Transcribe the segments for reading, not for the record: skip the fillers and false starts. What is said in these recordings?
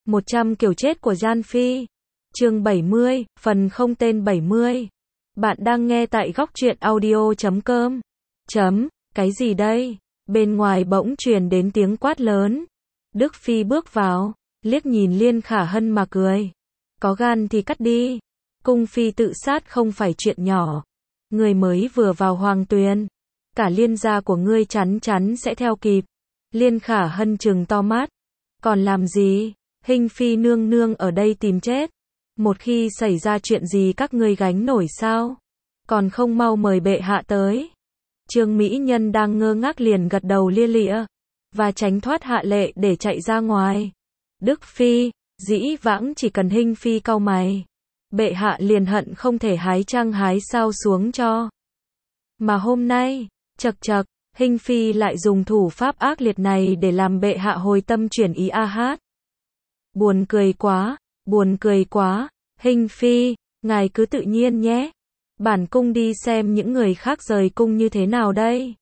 100 kiểu chết của Gian Phi. Chương 70, phần không tên 70. Bạn đang nghe tại góc truyện audio.com. Cái gì đây? Bên ngoài bỗng truyền đến tiếng quát lớn. Đức Phi bước vào, liếc nhìn Liên Khả Hân mà cười. Có gan thì cắt đi. Cung phi tự sát không phải chuyện nhỏ. Người mới vừa vào hoàng tuyền, cả Liên gia của ngươi chắn chắn sẽ theo kịp. Liên Khả Hân trừng to mắt. Còn làm gì? Hình phi nương nương ở đây tìm chết. Một khi xảy ra chuyện gì các ngươi gánh nổi sao? Còn không mau mời bệ hạ tới. Trương Mỹ Nhân đang ngơ ngác liền gật đầu lia lịa, và tránh thoát hạ lệ để chạy ra ngoài. Đức Phi, dĩ vãng chỉ cần Hình phi cau mày, bệ hạ liền hận không thể hái trăng hái sao xuống cho. Mà hôm nay, chậc chậc, Hình phi lại dùng thủ pháp ác liệt này để làm bệ hạ hồi tâm chuyển ý a hát. Buồn cười quá, buồn cười quá. Hình phi, ngài cứ tự nhiên nhé. Bản cung đi xem những người khác rời cung như thế nào đây.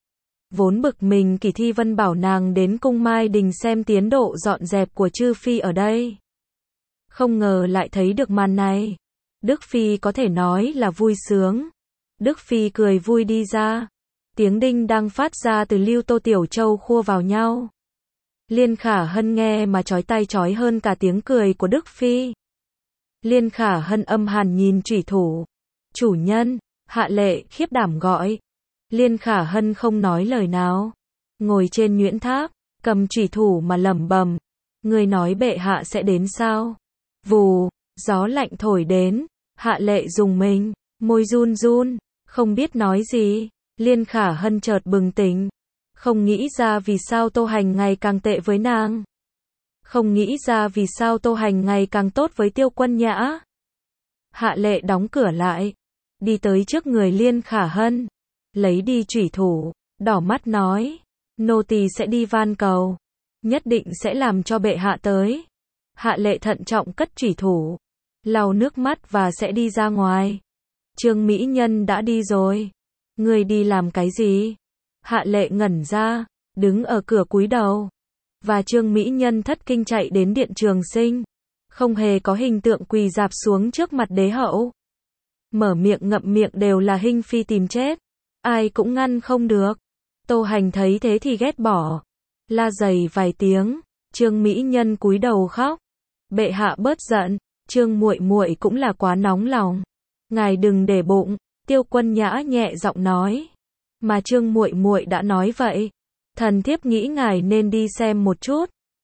Vốn bực mình, Kỳ Thi Vân bảo nàng đến cung Mai Đình xem tiến độ dọn dẹp của chư phi ở đây. Không ngờ lại thấy được màn này. Đức Phi có thể nói là vui sướng. Đức Phi cười vui đi ra. Tiếng đinh đang phát ra từ Lưu Tô Tiểu Châu khua vào nhau. Liên Khả Hân nghe mà chói tai chói hơn cả tiếng cười của Đức Phi. Liên Khả Hân âm hàn nhìn chủy thủ. Chủ nhân, hạ lệ khiếp đảm gọi. Liên Khả Hân không nói lời nào. Ngồi trên nhuyễn tháp, cầm chủy thủ mà lẩm bẩm. Người nói bệ hạ sẽ đến sao? Vù, gió lạnh thổi đến. Hạ lệ rùng mình, môi run run, không biết nói gì. Liên Khả Hân chợt bừng tỉnh. Không nghĩ ra vì sao Tô Hành ngày càng tệ với nàng. Không nghĩ ra vì sao Tô Hành ngày càng tốt với Tiêu Quân Nhã. Hạ lệ đóng cửa lại, đi tới trước người Liên Khả Hân, lấy đi chủy thủ, đỏ mắt nói, nô tỳ sẽ đi van cầu, nhất định sẽ làm cho bệ hạ tới. Hạ lệ thận trọng cất chủy thủ, lau nước mắt và sẽ đi ra ngoài. Trương Mỹ Nhân đã đi rồi. Người đi làm cái gì? Hạ lệ ngẩn ra, đứng ở cửa cúi đầu. Và Trương Mỹ Nhân thất kinh chạy đến điện Trường Sinh. Không hề có hình tượng quỳ rạp xuống trước mặt đế hậu. Mở miệng ngậm miệng đều là Hình phi tìm chết. Ai cũng ngăn không được. Tô Hành thấy thế thì ghét bỏ. La dày vài tiếng. Trương Mỹ Nhân cúi đầu khóc. Bệ hạ bớt giận. Trương muội muội cũng là quá nóng lòng. Ngài đừng để bụng. Tiêu Quân Nhã nhẹ giọng nói. Mà Trương muội muội đã nói vậy. Thần thiếp nghĩ ngài nên đi xem một chút.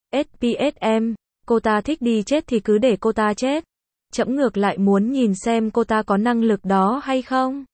SPSM, cô ta thích đi chết thì cứ để cô ta chết. Trẫm ngược lại muốn nhìn xem cô ta có năng lực đó hay không.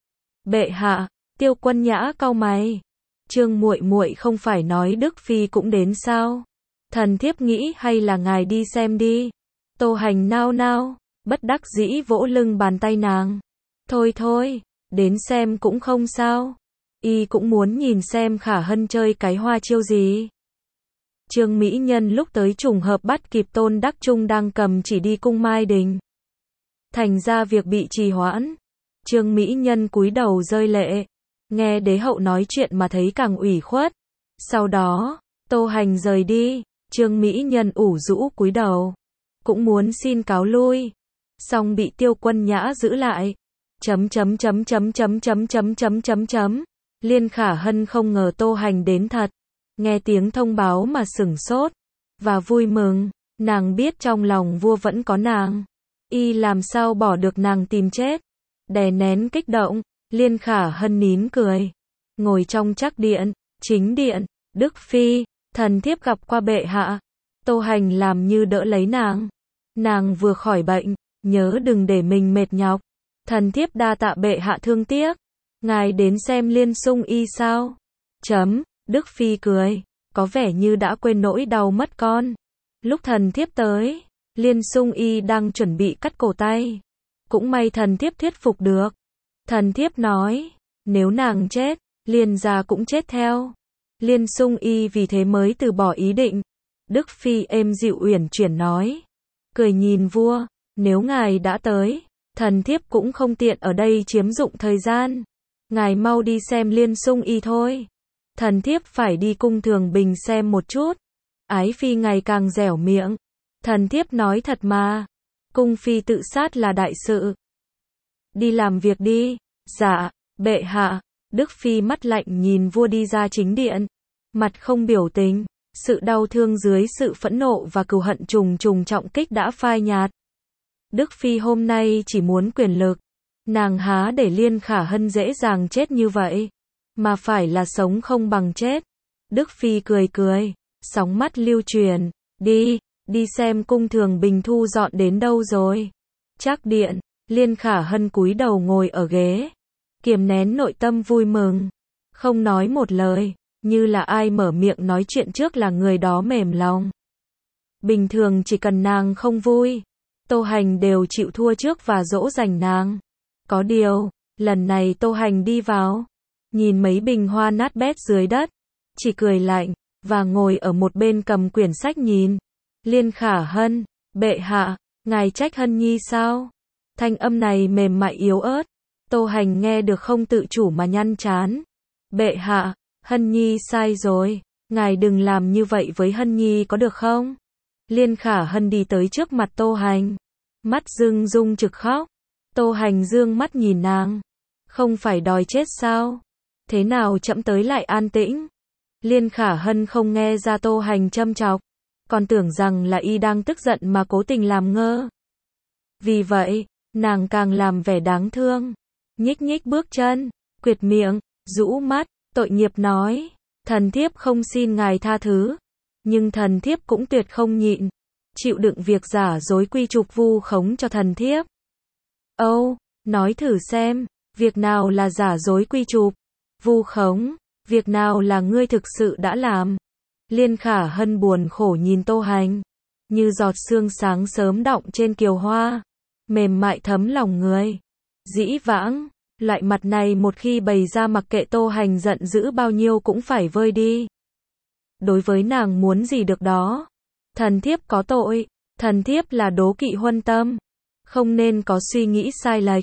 Bệ hạ, Tiêu Quân Nhã cau mày. Trương muội muội không phải nói Đức Phi cũng đến sao? Thần thiếp nghĩ hay là ngài đi xem đi. Tô Hành nao nao, bất đắc dĩ vỗ lưng bàn tay nàng. Thôi thôi, đến xem cũng không sao. Y cũng muốn nhìn xem Khả Hân chơi cái hoa chiêu gì. Trương Mỹ Nhân lúc tới trùng hợp bắt kịp Tôn Đắc Trung đang cầm chỉ đi cung Mai Đình. Thành ra việc bị trì hoãn. Trương Mỹ Nhân cúi đầu rơi lệ. Nghe đế hậu nói chuyện mà thấy càng ủy khuất. Sau đó, Tô Hành rời đi. Trương Mỹ Nhân ủ rũ cúi đầu. Cũng muốn xin cáo lui. Xong bị Tiêu Quân Nhã giữ lại. Liên Khả Hân không ngờ Tô Hành đến thật. Nghe tiếng thông báo mà sửng sốt. Và vui mừng. Nàng biết trong lòng vua vẫn có nàng. Y làm sao bỏ được nàng tìm chết. Đè nén kích động. Liên Khả Hân nín cười. Ngồi trong trắc điện, chính điện. Đức Phi, thần thiếp gặp qua bệ hạ. Tô Hành làm như đỡ lấy nàng. Nàng vừa khỏi bệnh. Nhớ đừng để mình mệt nhọc. Thần thiếp đa tạ bệ hạ thương tiếc. Ngài đến xem Liên Sung Y sao? Đức Phi cười, có vẻ như đã quên nỗi đau mất con. Lúc thần thiếp tới, Liên Sung Y đang chuẩn bị cắt cổ tay. Cũng may thần thiếp thuyết phục được. Thần thiếp nói, nếu nàng chết, Liên gia cũng chết theo. Liên Sung Y vì thế mới từ bỏ ý định. Đức Phi êm dịu uyển chuyển nói. Cười nhìn vua, nếu ngài đã tới, thần thiếp cũng không tiện ở đây chiếm dụng thời gian. Ngài mau đi xem Liên Sung Y thôi. Thần thiếp phải đi cung Thường Bình xem một chút. Ái Phi ngày càng dẻo miệng. Thần thiếp nói thật mà. Cung phi tự sát là đại sự. Đi làm việc đi. Dạ, bệ hạ. Đức phi mắt lạnh nhìn vua đi ra chính điện. Mặt không biểu tình. Sự đau thương dưới sự phẫn nộ và cừu hận trùng trùng trọng kích đã phai nhạt. Đức phi hôm nay chỉ muốn quyền lực. Nàng há để Liên Khả Hân dễ dàng chết như vậy, mà phải là sống không bằng chết. Đức phi cười cười, sóng mắt lưu truyền, đi xem cung Thường Bình thu dọn đến đâu rồi. Trác điện, Liên Khả Hân cúi đầu ngồi ở ghế, kiềm nén nội tâm vui mừng, không nói một lời, như là ai mở miệng nói chuyện trước là người đó mềm lòng. Bình thường chỉ cần nàng không vui, Tô Hành đều chịu thua trước và dỗ dành nàng. Có điều, lần này Tô Hành đi vào, nhìn mấy bình hoa nát bét dưới đất, chỉ cười lạnh, và ngồi ở một bên cầm quyển sách nhìn. Liên Khả Hân, bệ hạ, ngài trách Hân Nhi sao? Thanh âm này mềm mại yếu ớt, Tô Hành nghe được không tự chủ mà nhăn trán. Bệ hạ, Hân Nhi sai rồi, ngài đừng làm như vậy với Hân Nhi có được không? Liên Khả Hân đi tới trước mặt Tô Hành, mắt rưng rung trực khóc. Tô Hành dương mắt nhìn nàng, không phải đòi chết sao? Thế nào chậm tới lại an tĩnh? Liên Khả Hân không nghe ra Tô Hành châm chọc, còn tưởng rằng là y đang tức giận mà cố tình làm ngơ. Vì vậy, nàng càng làm vẻ đáng thương, nhích nhích bước chân, quyệt miệng, rũ mắt, tội nghiệp nói, thần thiếp không xin ngài tha thứ, nhưng thần thiếp cũng tuyệt không nhịn, chịu đựng việc giả dối quy trục vu khống cho thần thiếp. Âu, nói thử xem, việc nào là giả dối quy trục, vu khống, việc nào là ngươi thực sự đã làm? Liên Khả Hân buồn khổ nhìn Tô Hành, như giọt sương sáng sớm đọng trên kiều hoa, mềm mại thấm lòng người. Dĩ vãng, loại mặt này một khi bày ra mặc kệ Tô Hành giận dữ bao nhiêu cũng phải vơi đi. Đối với nàng muốn gì được đó. Thần thiếp có tội, thần thiếp là đố kỵ huân tâm, không nên có suy nghĩ sai lệch.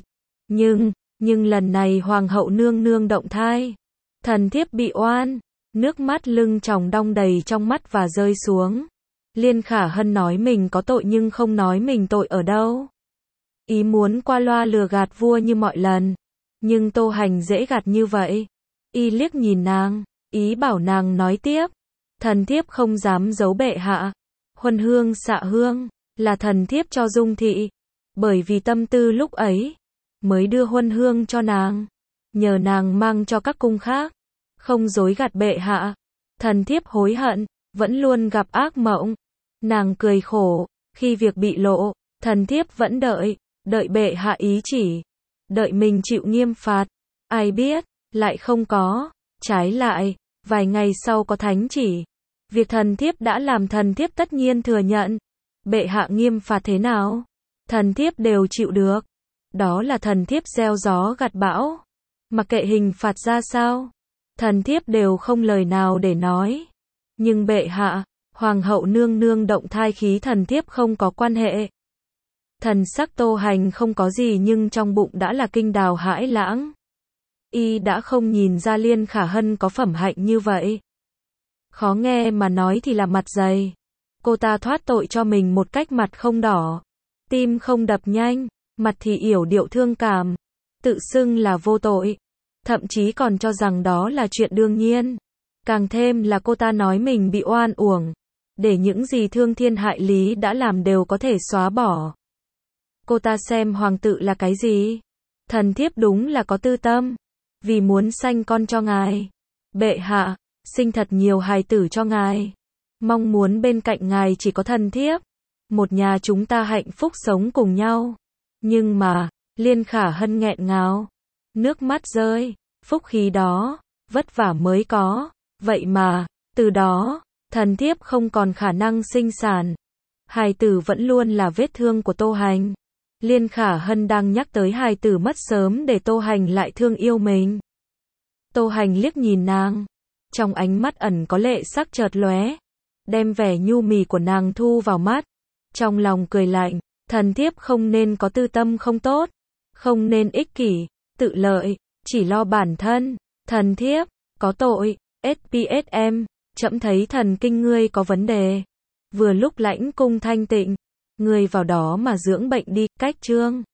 Nhưng lần này hoàng hậu nương nương động thai, thần thiếp bị oan, nước mắt lưng tròng đong đầy trong mắt và rơi xuống. Liên Khả Hân nói mình có tội nhưng không nói mình tội ở đâu. Ý muốn qua loa lừa gạt vua như mọi lần, nhưng Tô Hành dễ gạt như vậy. Y liếc nhìn nàng, ý bảo nàng nói tiếp. Thần thiếp không dám giấu bệ hạ. Huân hương xạ hương, là thần thiếp cho Dung thị. Bởi vì tâm tư lúc ấy, mới đưa huân hương cho nàng. Nhờ nàng mang cho các cung khác. Không dối gạt bệ hạ. Thần thiếp hối hận, vẫn luôn gặp ác mộng. Nàng cười khổ, khi việc bị lộ, thần thiếp vẫn đợi bệ hạ ý chỉ. Đợi mình chịu nghiêm phạt. Ai biết, lại không có. Trái lại, vài ngày sau có thánh chỉ. Việc thần thiếp đã làm thần thiếp tất nhiên thừa nhận. Bệ hạ nghiêm phạt thế nào? Thần thiếp đều chịu được. Đó là thần thiếp gieo gió gặt bão. Mặc kệ hình phạt ra sao, thần thiếp đều không lời nào để nói. Nhưng bệ hạ, hoàng hậu nương nương động thai khí thần thiếp không có quan hệ. Thần sắc Tô Hành không có gì nhưng trong bụng đã là kinh đào hãi lãng. Y đã không nhìn ra Liên Khả Hân có phẩm hạnh như vậy. Khó nghe mà nói thì là mặt dày. Cô ta thoát tội cho mình một cách mặt không đỏ, tim không đập nhanh, mặt thì yểu điệu thương cảm, tự xưng là vô tội, thậm chí còn cho rằng đó là chuyện đương nhiên. Càng thêm là cô ta nói mình bị oan uổng, để những gì thương thiên hại lý đã làm đều có thể xóa bỏ. Cô ta xem hoàng tự là cái gì? Thần thiếp đúng là có tư tâm, vì muốn sanh con cho ngài. Bệ hạ, sinh thật nhiều hài tử cho ngài. Mong muốn bên cạnh ngài chỉ có thần thiếp. Một nhà chúng ta hạnh phúc sống cùng nhau. Nhưng mà, Liên Khả Hân nghẹn ngào. Nước mắt rơi, phúc khí đó, vất vả mới có. Vậy mà, từ đó, thần thiếp không còn khả năng sinh sản. Hài tử vẫn luôn là vết thương của Tô Hành. Liên Khả Hân đang nhắc tới hài tử mất sớm để Tô Hành lại thương yêu mình. Tô Hành liếc nhìn nàng. Trong ánh mắt ẩn có lệ sắc chợt lóe, đem vẻ nhu mì của nàng thu vào mắt. Trong lòng cười lạnh, thần thiếp không nên có tư tâm không tốt, không nên ích kỷ, tự lợi, chỉ lo bản thân. Thần thiếp, có tội, SPSM, trẫm thấy thần kinh ngươi có vấn đề. Vừa lúc lãnh cung thanh tịnh, người vào đó mà dưỡng bệnh đi, cách chương